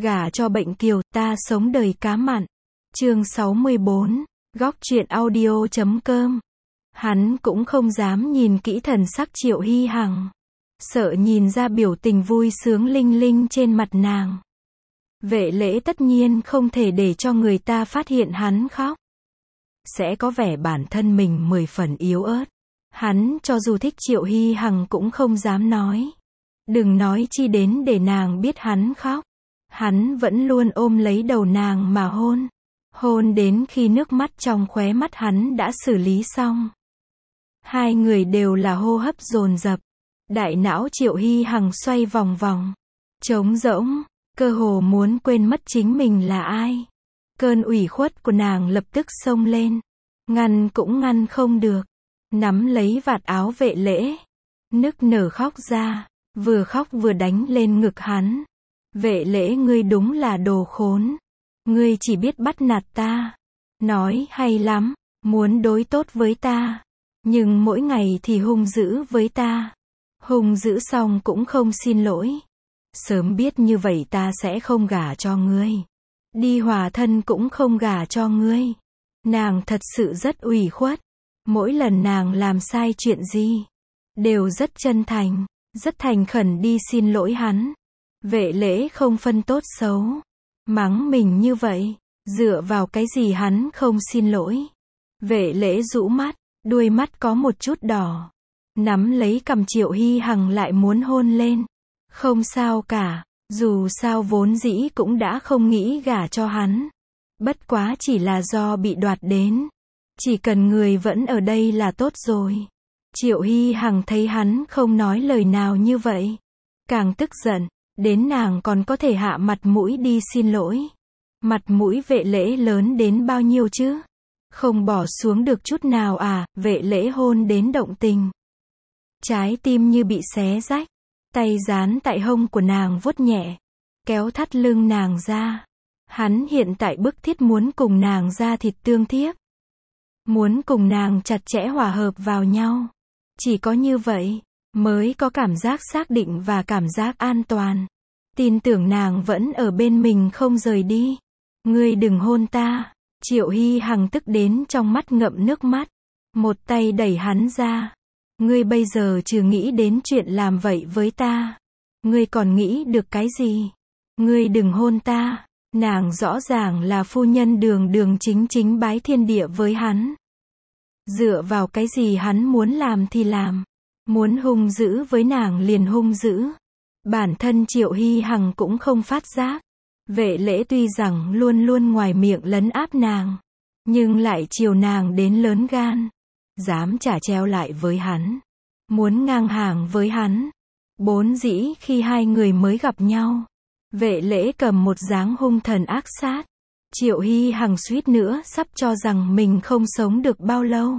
Gả cho bệnh kiều, ta sống đời cá mặn. Chương 64, góc truyện audio.com. Hắn cũng không dám nhìn kỹ thần sắc Triệu Hy Hằng. Sợ nhìn ra biểu tình vui sướng linh linh trên mặt nàng. Vệ lễ tất nhiên không thể để cho người ta phát hiện hắn khóc. Sẽ có vẻ bản thân mình 10 phần yếu ớt. Hắn cho dù thích Triệu Hy Hằng cũng không dám nói. Đừng nói chi đến để nàng biết hắn khóc. Hắn vẫn luôn ôm lấy đầu nàng mà hôn. Hôn đến khi nước mắt trong khóe mắt hắn đã xử lý xong. Hai người đều là hô hấp dồn dập. Đại não Triệu Hy Hằng xoay vòng vòng. Trống rỗng, cơ hồ muốn quên mất chính mình là ai. Cơn ủy khuất của nàng lập tức xông lên. Ngăn cũng ngăn không được. Nắm lấy vạt áo vệ lễ. Nức nở khóc ra. Vừa khóc vừa đánh lên ngực hắn. Vệ lễ, ngươi đúng là đồ khốn. Ngươi chỉ biết bắt nạt ta. Nói hay lắm, muốn đối tốt với ta. Nhưng mỗi ngày thì hung dữ với ta. Hung dữ xong cũng không xin lỗi. Sớm biết như vậy ta sẽ không gả cho ngươi. Đi hòa thân cũng không gả cho ngươi. Nàng thật sự rất ủy khuất. Mỗi lần nàng làm sai chuyện gì, đều rất chân thành, rất thành khẩn đi xin lỗi hắn. Vệ lễ không phân tốt xấu. Mắng mình như vậy, dựa vào cái gì hắn không xin lỗi. Vệ lễ rũ mắt, đuôi mắt có một chút đỏ. Nắm lấy cằm Triệu Hy Hằng lại muốn hôn lên. Không sao cả, dù sao vốn dĩ cũng đã không nghĩ gả cho hắn. Bất quá chỉ là do bị đoạt đến. Chỉ cần người vẫn ở đây là tốt rồi. Triệu Hy Hằng thấy hắn không nói lời nào như vậy, càng tức giận. Đến nàng còn có thể hạ mặt mũi đi xin lỗi. Mặt mũi vệ lễ lớn đến bao nhiêu chứ? Không bỏ xuống được chút nào à? Vệ lễ hôn đến động tình. Trái tim như bị xé rách. Tay dán tại hông của nàng vuốt nhẹ. Kéo thắt lưng nàng ra. Hắn hiện tại bức thiết muốn cùng nàng ra thịt tương thiếp. Muốn cùng nàng chặt chẽ hòa hợp vào nhau. Chỉ có như vậy mới có cảm giác xác định và cảm giác an toàn. Tin tưởng nàng vẫn ở bên mình không rời đi. Ngươi đừng hôn ta. Triệu Hy Hằng tức đến trong mắt ngậm nước mắt. Một tay đẩy hắn ra. Ngươi bây giờ chưa nghĩ đến chuyện làm vậy với ta. Ngươi còn nghĩ được cái gì? Ngươi đừng hôn ta. Nàng rõ ràng là phu nhân đường đường chính chính bái thiên địa với hắn. Dựa vào cái gì hắn muốn làm thì làm. Muốn hung dữ với nàng liền hung dữ. Bản thân Triệu Hy Hằng cũng không phát giác. Vệ lễ tuy rằng luôn luôn ngoài miệng lấn áp nàng, nhưng lại chiều nàng đến lớn gan. Dám trả treo lại với hắn. Muốn ngang hàng với hắn. Bốn dĩ khi hai người mới gặp nhau, vệ lễ cầm một dáng hung thần ác sát. Triệu Hy Hằng suýt nữa sắp cho rằng mình không sống được bao lâu.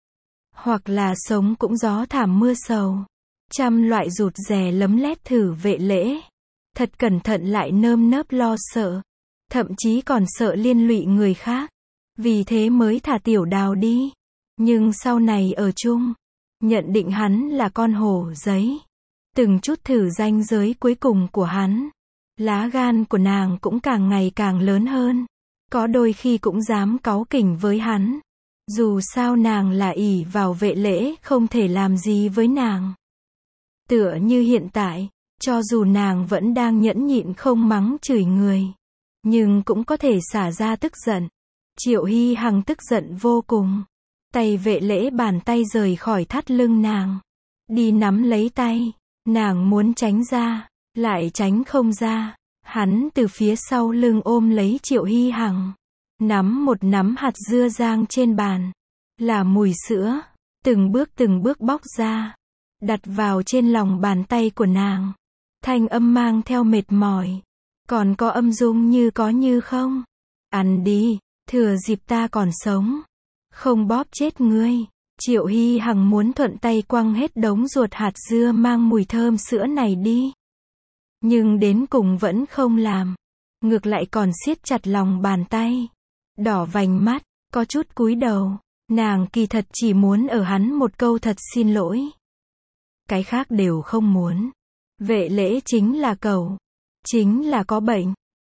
Hoặc là sống cũng gió thảm mưa sầu. Trăm loại rụt rè lấm lét thử vệ lễ. Thật cẩn thận lại nơm nớp lo sợ. Thậm chí còn sợ liên lụy người khác. Vì thế mới thả Tiểu Đào đi. Nhưng sau này ở chung, nhận định hắn là con hổ giấy. Từng chút thử ranh giới cuối cùng của hắn. Lá gan của nàng cũng càng ngày càng lớn hơn. Có đôi khi cũng dám cáu kỉnh với hắn. Dù sao nàng là ỷ vào vệ lễ không thể làm gì với nàng. Tựa như hiện tại, cho dù nàng vẫn đang nhẫn nhịn không mắng chửi người, nhưng cũng có thể xả ra tức giận. Triệu Hy Hằng tức giận vô cùng. Tay vệ lễ bàn tay rời khỏi thắt lưng nàng. Đi nắm lấy tay. Nàng muốn tránh ra, lại tránh không ra. Hắn từ phía sau lưng ôm lấy Triệu Hy Hằng. Nắm một nắm hạt dưa rang trên bàn. Là mùi sữa. Từng bước bóc ra. Đặt vào trên lòng bàn tay của nàng. Thanh âm mang theo mệt mỏi. Còn có âm dung như có như không. Ăn đi, thừa dịp ta còn sống. Không bóp chết ngươi. Triệu Hy Hằng muốn thuận tay quăng hết đống ruột hạt dưa mang mùi thơm sữa này đi. Nhưng đến cùng vẫn không làm. Ngược lại còn siết chặt lòng bàn tay. Đỏ vành mắt, có chút cúi đầu. Nàng kỳ thật chỉ muốn ở hắn một câu thật xin lỗi. Cái khác đều không muốn. Vệ lễ chính là cẩu. Chính là có bệnh.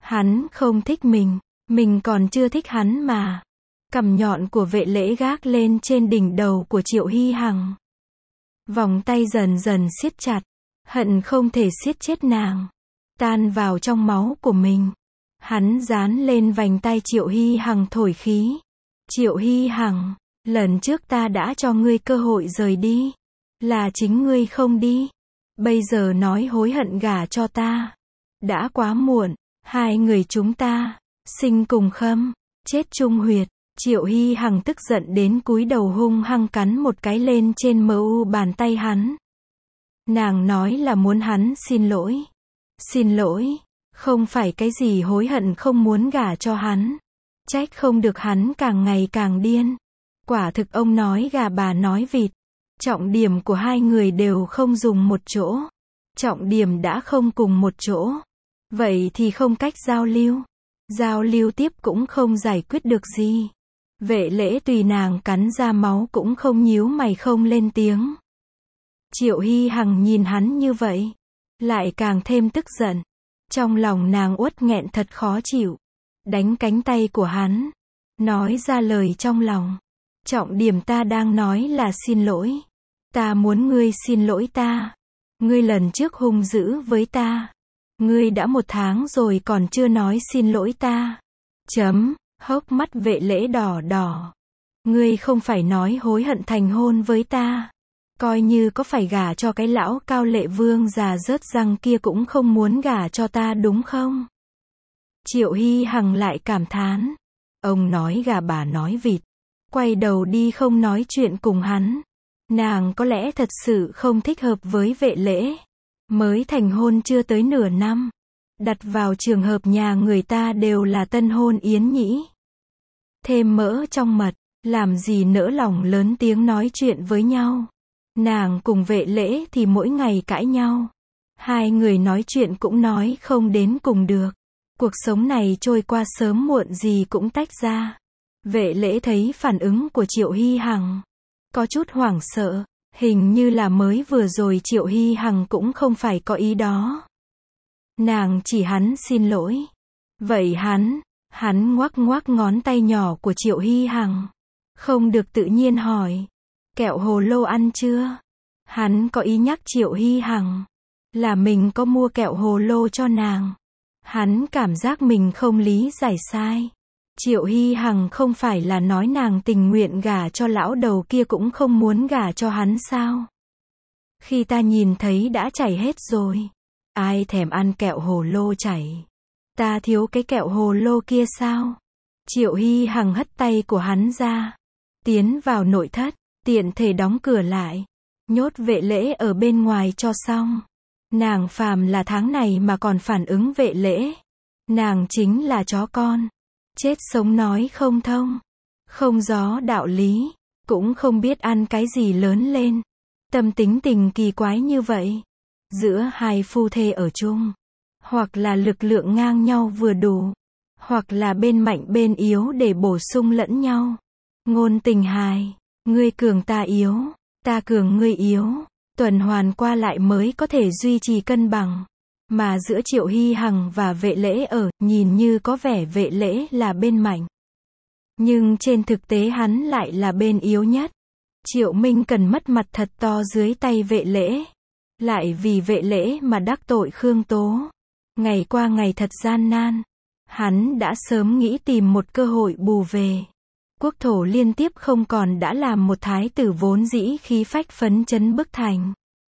Hắn không thích mình còn chưa thích hắn mà. Cằm nhọn của Vệ Lễ gác lên trên đỉnh đầu của Triệu Hy Hằng. Vòng tay dần dần siết chặt, hận không thể siết chết nàng, tan vào trong máu của mình. Hắn dán lên vành tay Triệu Hy Hằng thổi khí. Triệu Hy Hằng, lần trước ta đã cho ngươi cơ hội rời đi, là chính ngươi không đi. Bây giờ nói hối hận gả cho ta, đã quá muộn. Hai người chúng ta, sinh cùng khâm, chết chung huyệt. Triệu Hy Hằng tức giận đến cúi đầu hung hăng cắn một cái lên trên mu bàn tay hắn. Nàng nói là muốn hắn xin lỗi. Xin lỗi, không phải cái gì hối hận không muốn gả cho hắn. Trách không được hắn càng ngày càng điên. Quả thực ông nói gà bà nói vịt. Trọng điểm của hai người đều không dùng một chỗ. Trọng điểm đã không cùng một chỗ. Vậy thì không cách giao lưu. Giao lưu tiếp cũng không giải quyết được gì. Vệ Lễ tùy nàng cắn ra máu cũng không nhíu mày không lên tiếng. Triệu Hy Hằng nhìn hắn như vậy, lại càng thêm tức giận. Trong lòng nàng uất nghẹn thật khó chịu. Đánh cánh tay của hắn, nói ra lời trong lòng. Trọng điểm ta đang nói là xin lỗi. Ta muốn ngươi xin lỗi ta. Ngươi lần trước hung dữ với ta. Ngươi đã 1 tháng rồi còn chưa nói xin lỗi ta. Hốc mắt Vệ Lễ đỏ đỏ. Ngươi không phải nói hối hận thành hôn với ta. Coi như có phải gả cho cái lão Cao Lệ Vương già rớt răng kia cũng không muốn gả cho ta đúng không? Triệu Hy Hằng lại cảm thán. Ông nói gà bà nói vịt. Quay đầu đi không nói chuyện cùng hắn. Nàng có lẽ thật sự không thích hợp với Vệ Lễ. Mới thành hôn chưa tới nửa năm. Đặt vào trường hợp nhà người ta đều là tân hôn yến nhĩ. Thêm mỡ trong mật, làm gì nỡ lòng lớn tiếng nói chuyện với nhau. Nàng cùng Vệ Lễ thì mỗi ngày cãi nhau. Hai người nói chuyện cũng nói không đến cùng được. Cuộc sống này trôi qua sớm muộn gì cũng tách ra. Vệ Lễ thấy phản ứng của Triệu Hy Hằng, có chút hoảng sợ. Hình như là mới vừa rồi Triệu Hy Hằng cũng không phải có ý đó. Nàng chỉ hắn xin lỗi. Vậy hắn ngoắc ngoắc ngón tay nhỏ của Triệu Hy Hằng. Không được tự nhiên hỏi. Kẹo hồ lô ăn chưa? Hắn có ý nhắc Triệu Hy Hằng. Là mình có mua kẹo hồ lô cho nàng. Hắn cảm giác mình không lý giải sai. Triệu Hy Hằng không phải là nói nàng tình nguyện gả cho lão đầu kia cũng không muốn gả cho hắn sao? Khi ta nhìn thấy đã chảy hết rồi. Ai thèm ăn kẹo hồ lô chảy? Ta thiếu cái kẹo hồ lô kia sao? Triệu Hy Hằng hất tay của hắn ra. Tiến vào nội thất, tiện thể đóng cửa lại. Nhốt Vệ Lễ ở bên ngoài cho xong. Nàng phàm là tháng này mà còn phản ứng Vệ Lễ. Nàng chính là chó con. Chết sống nói không thông. Không rõ đạo lý. Cũng không biết ăn cái gì lớn lên. Tâm tính tình kỳ quái như vậy. Giữa hai phu thê ở chung. Hoặc là lực lượng ngang nhau vừa đủ. Hoặc là bên mạnh bên yếu để bổ sung lẫn nhau. Ngôn tình hài. Ngươi cường ta yếu. Ta cường ngươi yếu. Tuần hoàn qua lại mới có thể duy trì cân bằng. Mà giữa Triệu Hy Hằng và Vệ Lễ nhìn như có vẻ Vệ Lễ là bên mạnh. Nhưng trên thực tế hắn lại là bên yếu nhất. Triệu Minh Cần mất mặt thật to dưới tay Vệ Lễ. Lại vì Vệ Lễ mà đắc tội Khương Tố. Ngày qua ngày thật gian nan. Hắn đã sớm nghĩ tìm một cơ hội bù về. Quốc thổ liên tiếp không còn đã làm một thái tử vốn dĩ khí phách phấn chấn bức thành.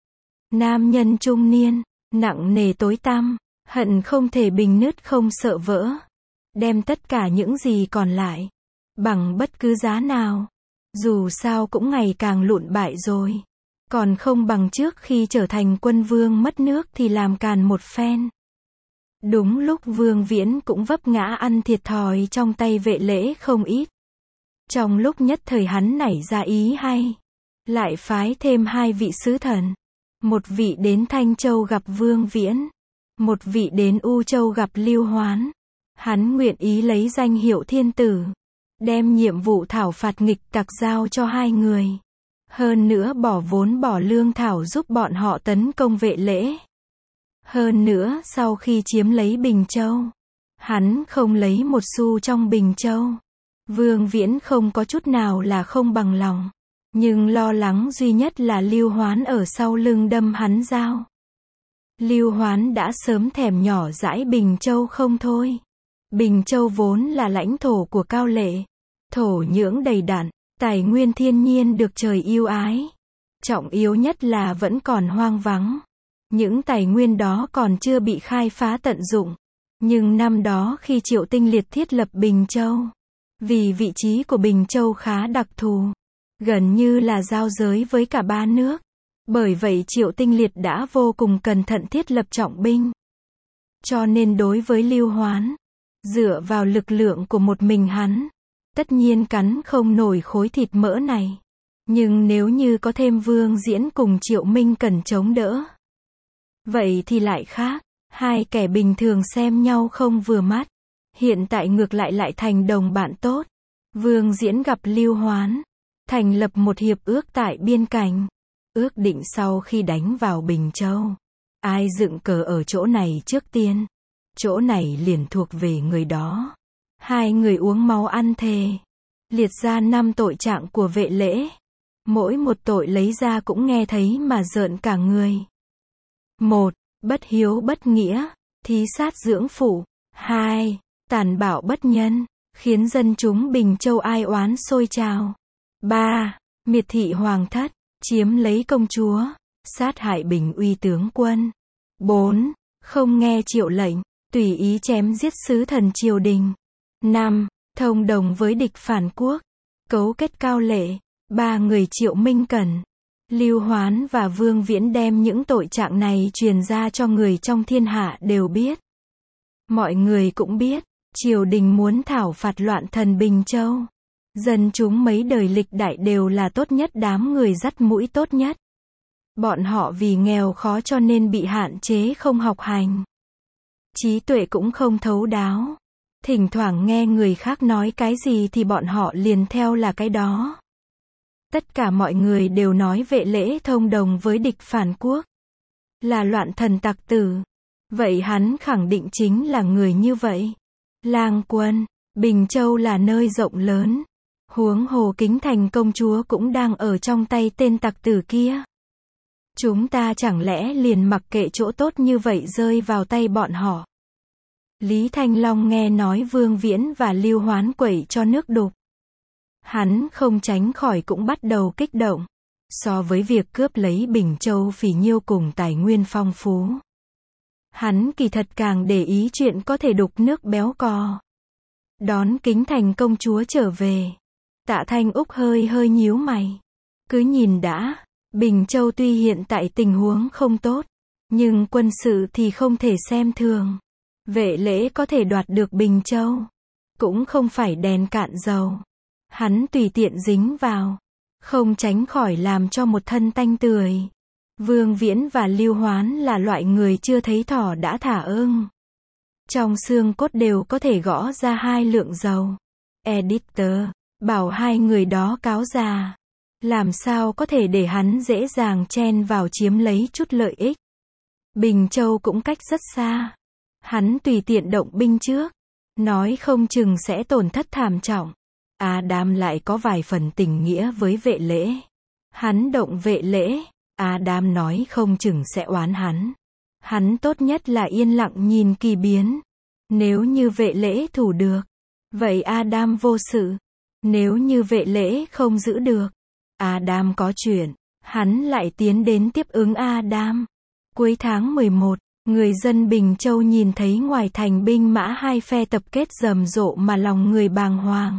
Nam nhân trung niên, nặng nề tối tăm, hận không thể bình nứt không sợ vỡ. Đem tất cả những gì còn lại, bằng bất cứ giá nào. Dù sao cũng ngày càng lụn bại rồi. Còn không bằng trước khi trở thành quân vương mất nước thì làm càn một phen. Đúng lúc Vương Viễn cũng vấp ngã ăn thiệt thòi trong tay Vệ Lễ không ít. Trong lúc nhất thời hắn nảy ra ý hay. Lại phái thêm 2 vị sứ thần. Một vị đến Thanh Châu gặp Vương Viễn. Một vị đến U Châu gặp Lưu Hoán. Hắn nguyện ý lấy danh hiệu thiên tử. Đem nhiệm vụ thảo phạt nghịch tặc giao cho 2 người. Hơn nữa bỏ vốn bỏ lương thảo giúp bọn họ tấn công Vệ Lễ. Hơn nữa sau khi chiếm lấy Bình Châu, Hắn không lấy một xu trong bình châu. Vương Viễn không có chút nào là không bằng lòng. Nhưng lo lắng duy nhất là Lưu Hoán ở sau lưng đâm hắn dao. Lưu Hoán đã sớm thèm nhỏ dãi Bình Châu không thôi. Bình Châu vốn là lãnh thổ của Cao Lệ. Thổ nhưỡng đầy đặn, tài nguyên thiên nhiên được trời yêu ái. Trọng yếu nhất là vẫn còn hoang vắng. Những tài nguyên đó còn chưa bị khai phá tận dụng. Nhưng năm đó khi Triệu Tinh Liệt thiết lập Bình Châu, vì vị trí của Bình Châu khá đặc thù, gần như là giao giới với cả ba nước. Bởi vậy Triệu Tinh Liệt đã vô cùng cẩn thận thiết lập trọng binh. Cho nên đối với Lưu Hoán, dựa vào lực lượng của một mình hắn, tất nhiên cắn không nổi khối thịt mỡ này. Nhưng nếu như có thêm Vương Diễn cùng Triệu Minh Cẩn chống đỡ, vậy thì lại khác. Hai kẻ bình thường xem nhau không vừa mắt, hiện tại ngược lại thành đồng bạn tốt. Vương Diễn gặp Lưu Hoán, thành lập một hiệp ước tại biên cảnh. Ước định sau khi đánh vào Bình Châu, ai dựng cờ ở chỗ này trước tiên, chỗ này liền thuộc về người đó. Hai người uống máu ăn thề, liệt ra 5 tội trạng của Vệ Lễ. Mỗi một tội lấy ra cũng nghe thấy mà rợn cả người. 1. Bất hiếu bất nghĩa, thí sát dưỡng phụ. 2. Tàn bạo bất nhân, khiến dân chúng Bình Châu ai oán sôi trào. 3. Miệt thị hoàng thất, chiếm lấy công chúa, sát hại Bình Uy tướng quân. 4. Không nghe Triệu lệnh, tùy ý chém giết sứ thần triều đình. 5. Thông đồng với địch phản quốc, cấu kết Cao Lệ. Ba người Triệu Minh Cẩn, Lưu Hoán và Vương Viễn đem những tội trạng này truyền ra cho người trong thiên hạ đều biết. Mọi người cũng biết, triều đình muốn thảo phạt loạn thần Bình Châu. Dân chúng mấy đời lịch đại đều là tốt nhất, đám người dắt mũi tốt nhất. Bọn họ vì nghèo khó cho nên bị hạn chế không học hành. Trí tuệ cũng không thấu đáo. Thỉnh thoảng nghe người khác nói cái gì thì bọn họ liền theo là cái đó. Tất cả mọi người đều nói Vệ Lễ thông đồng với địch phản quốc, là loạn thần tặc tử. Vậy hắn khẳng định chính là người như vậy. Lang Quân, Bình Châu là nơi rộng lớn. Huống hồ Kính Thành công chúa cũng đang ở trong tay tên tặc tử kia. Chúng ta chẳng lẽ liền mặc kệ chỗ tốt như vậy rơi vào tay bọn họ. Lý Thanh Long nghe nói Vương Viễn và Lưu Hoán quẩy cho nước đục. Hắn không tránh khỏi cũng bắt đầu kích động. So với việc cướp lấy Bình Châu phỉ nhiêu cùng tài nguyên phong phú, hắn kỳ thật càng để ý chuyện có thể đục nước béo cò. Đón Kính Thành công chúa trở về, Tạ Thanh Úc hơi nhíu mày. Cứ nhìn đã, Bình Châu tuy hiện tại tình huống không tốt, nhưng quân sự thì không thể xem thường. Vệ Lễ có thể đoạt được Bình Châu, cũng không phải đèn cạn dầu. Hắn tùy tiện dính vào, không tránh khỏi làm cho một thân tanh tưởi. Vương Viễn và Lưu Hoán là loại người chưa thấy thỏ đã thả ưng. Trong xương cốt đều có thể gõ ra 2 lượng dầu. Editor, bảo hai người đó cáo già. Làm sao có thể để hắn dễ dàng chen vào chiếm lấy chút lợi ích. Bình Châu cũng cách rất xa. Hắn tùy tiện động binh trước, nói không chừng sẽ tổn thất thảm trọng. Adam lại có vài phần tình nghĩa với Vệ Lễ. Hắn động Vệ Lễ, Adam nói không chừng sẽ oán hắn. Hắn tốt nhất là yên lặng nhìn kỳ biến. Nếu như Vệ Lễ thủ được, vậy Adam vô sự. Nếu như Vệ Lễ không giữ được, Adam có chuyện, hắn lại tiến đến tiếp ứng Adam. Cuối tháng 11, người dân Bình Châu nhìn thấy ngoài thành binh mã hai phe tập kết rầm rộ mà lòng người bàng hoàng.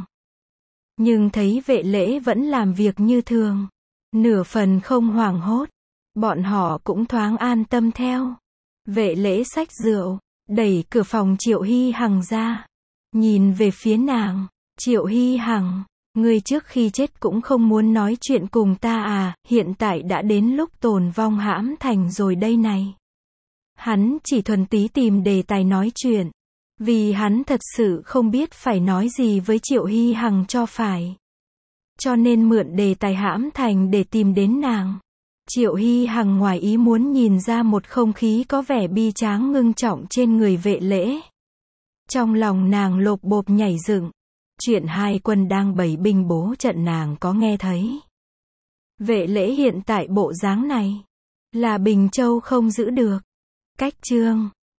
Nhưng thấy Vệ Lễ vẫn làm việc như thường, nửa phần không hoảng hốt, bọn họ cũng thoáng an tâm theo. Vệ Lễ xách rượu, đẩy cửa phòng Triệu Hy Hằng ra, nhìn về phía nàng. Triệu Hy Hằng, ngươi trước khi chết cũng không muốn nói chuyện cùng ta à, hiện tại đã đến lúc tồn vong hãm thành rồi đây này. Hắn chỉ thuần túy tìm đề tài nói chuyện, vì hắn thật sự không biết phải nói gì với Triệu Hy Hằng cho phải. Cho nên mượn đề tài hãm thành để tìm đến nàng. Triệu Hy Hằng ngoài ý muốn nhìn ra một không khí có vẻ bi tráng ngưng trọng trên người Vệ Lễ. Trong lòng nàng lộp bộp nhảy dựng. Chuyện hai quân đang bày binh bố trận nàng có nghe thấy. Vệ Lễ hiện tại bộ dáng này, là Bình Châu không giữ được. Cách chương